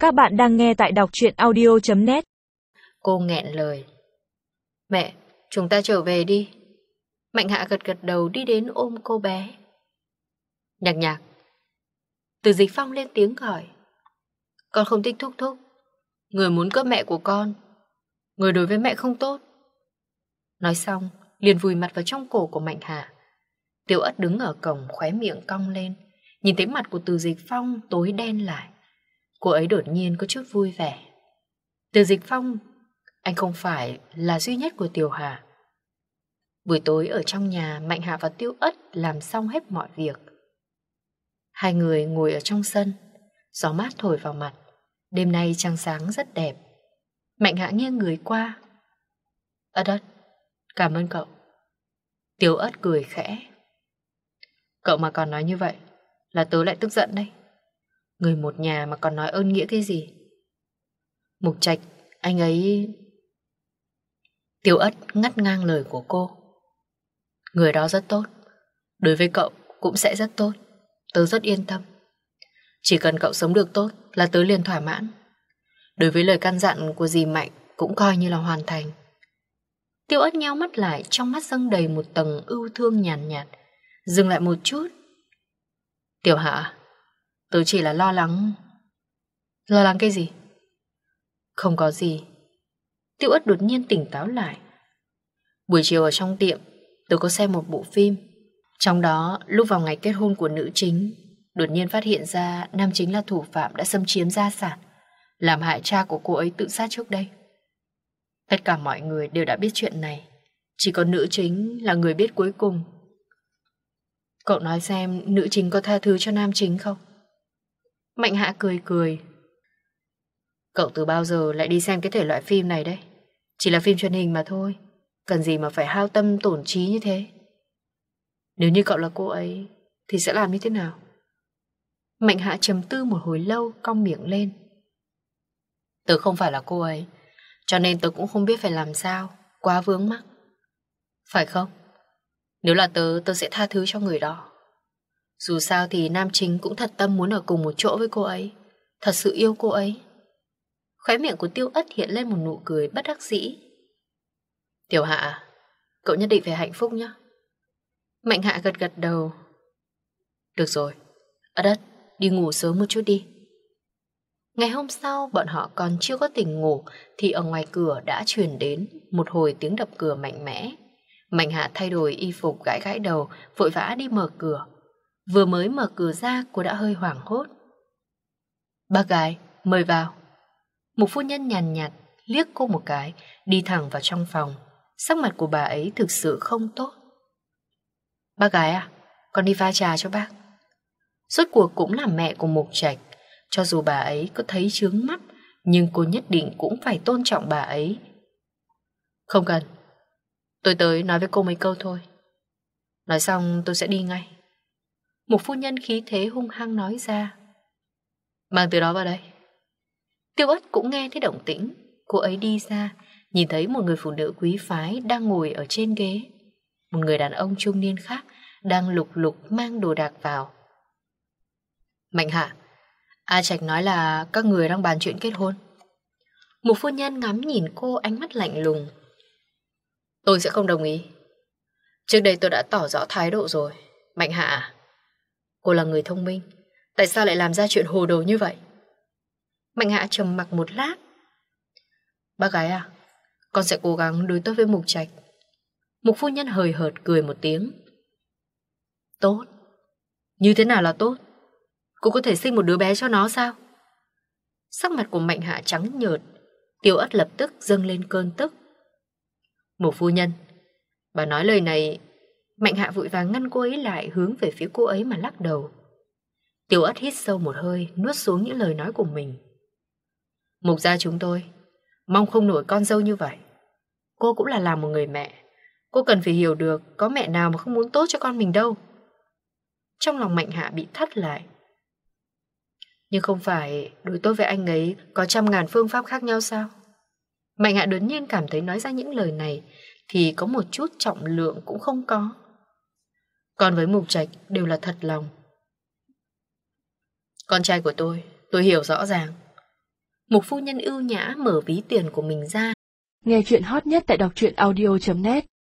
Các bạn đang nghe tại đọc truyện audio.net. Cô nghẹn lời. Mẹ, chúng ta trở về đi. Mạnh Hạ gật gật đầu đi đến ôm cô bé. Nhạc Nhạc. Từ Dịch Phong lên tiếng gọi. Con không thích Thúc Thúc. Người muốn cướp mẹ của con. Người đối với mẹ không tốt. Nói xong, liền vùi mặt vào trong cổ của Mạnh Hạ. Tiểu Ất đứng ở cổng, khóe miệng cong lên. Nhìn thấy mặt của Từ Dịch Phong tối đen lại. Cô ấy đột nhiên có chút vui vẻ. Từ Dịch Phong, anh không phải là duy nhất của Tiểu Hà. Buổi tối ở trong nhà, Mạnh Hạ và Tiểu Ất làm xong hết mọi việc. Hai người ngồi ở trong sân, gió mát thổi vào mặt. Đêm nay trăng sáng rất đẹp. Mạnh Hạ nghiêng người qua. Ất Ất, cảm ơn cậu. Tiểu Ất cười khẽ. Cậu mà còn nói như vậy là tớ lại tức giận đấy. Người một nhà mà còn nói ơn nghĩa cái gì? Mục Trạch, anh ấy... Tiểu Ất ngắt ngang lời của cô. Người đó rất tốt. Đối với cậu cũng sẽ rất tốt. Tớ rất yên tâm. Chỉ cần cậu sống được tốt là tớ liền thỏa mãn. Đối với lời căn dặn của dì Mạnh cũng coi như là hoàn thành. Tiểu Ất nheo mắt lại, trong mắt dâng đầy một tầng ưu thương nhàn nhạt. Dừng lại một chút. Tiểu Hạ, tớ chỉ là lo lắng. Lo lắng cái gì? Không có gì. Tiểu Ất đột nhiên tỉnh táo lại. Buổi chiều ở trong tiệm, tớ có xem một bộ phim. Trong đó, lúc vào ngày kết hôn của nữ chính, đột nhiên phát hiện ra nam chính là thủ phạm đã xâm chiếm gia sản, làm hại cha của cô ấy tự sát trước đây. Tất cả mọi người đều đã biết chuyện này, chỉ có nữ chính là người biết cuối cùng. Cậu nói xem nữ chính có tha thứ cho nam chính không? Mạnh Hạ cười cười. Cậu từ bao giờ lại đi xem cái thể loại phim này đấy? Chỉ là phim truyền hình mà thôi. Cần gì mà phải hao tâm tổn trí như thế? Nếu như cậu là cô ấy thì sẽ làm như thế nào? Mạnh Hạ trầm tư một hồi lâu, cong miệng lên. Tớ không phải là cô ấy, cho nên tớ cũng không biết phải làm sao. Quá vướng mắc. Phải không? Nếu là tớ sẽ tha thứ cho người đó. Dù sao thì nam chính cũng thật tâm muốn ở cùng một chỗ với cô ấy, thật sự yêu cô ấy. Khóe miệng của Tiêu Ất hiện lên một nụ cười bất đắc dĩ. Tiểu Hạ, cậu nhất định phải hạnh phúc nhé. Mạnh Hạ gật gật đầu. Được rồi, Ất Ất, đi ngủ sớm một chút đi. Ngày hôm sau, bọn họ còn chưa có tỉnh ngủ thì ở ngoài cửa đã truyền đến một hồi tiếng đập cửa mạnh mẽ. Mạnh Hạ thay đổi y phục, gãi gãi đầu, vội vã đi mở cửa. Vừa mới mở cửa ra, cô đã hơi hoảng hốt. Bác gái, mời vào. Một phu nhân nhàn nhạt liếc cô một cái, đi thẳng vào trong phòng. Sắc mặt của bà ấy thực sự không tốt. Bác gái à, con đi pha trà cho bác. Rốt cuộc cũng là mẹ của Mục Trạch. Cho dù bà ấy có thấy chướng mắt, nhưng cô nhất định cũng phải tôn trọng bà ấy. Không cần, tôi tới nói với cô mấy câu thôi. Nói xong tôi sẽ đi ngay. Một phu nhân khí thế hung hăng nói ra. Mang từ đó vào đây. Tiêu Ất cũng nghe thấy động tĩnh. Cô ấy đi ra, nhìn thấy một người phụ nữ quý phái đang ngồi ở trên ghế. Một người đàn ông trung niên khác đang lục lục mang đồ đạc vào. Mạnh Hạ, A Trạch nói là các người đang bàn chuyện kết hôn. Một phu nhân ngắm nhìn cô, ánh mắt lạnh lùng. Tôi sẽ không đồng ý. Trước đây tôi đã tỏ rõ thái độ rồi. Mạnh Hạ à, cô là người thông minh, tại sao lại làm ra chuyện hồ đồ như vậy? Mạnh Hạ trầm mặc một lát. Bác gái à, con sẽ cố gắng đối tốt với Mục Trạch. Mục phu nhân hời hợt cười một tiếng. Tốt? Như thế nào là tốt? Cô có thể sinh một đứa bé cho nó sao? Sắc mặt của Mạnh Hạ trắng nhợt. Tiêu Ất lập tức dâng lên cơn tức. Mục phu nhân, bà nói lời này. Mạnh Hạ vội vàng ngăn cô ấy lại, hướng về phía cô ấy mà lắc đầu. Tiêu Ất hít sâu một hơi, nuốt xuống những lời nói của mình. Mục gia chúng tôi mong không nổi con dâu như vậy. Cô cũng là làm một người mẹ, cô cần phải hiểu được có mẹ nào mà không muốn tốt cho con mình đâu. Trong lòng Mạnh Hạ bị thắt lại. Nhưng không phải đối tốt với anh ấy có trăm ngàn phương pháp khác nhau sao? Mạnh Hạ đột nhiên cảm thấy nói ra những lời này thì có một chút trọng lượng cũng không có. Còn với Mục Trạch đều là thật lòng. Con trai của tôi hiểu rõ ràng. Mục phu nhân ưu nhã mở ví tiền của mình ra. Nghe chuyện hot nhất tại đọc truyện audio.net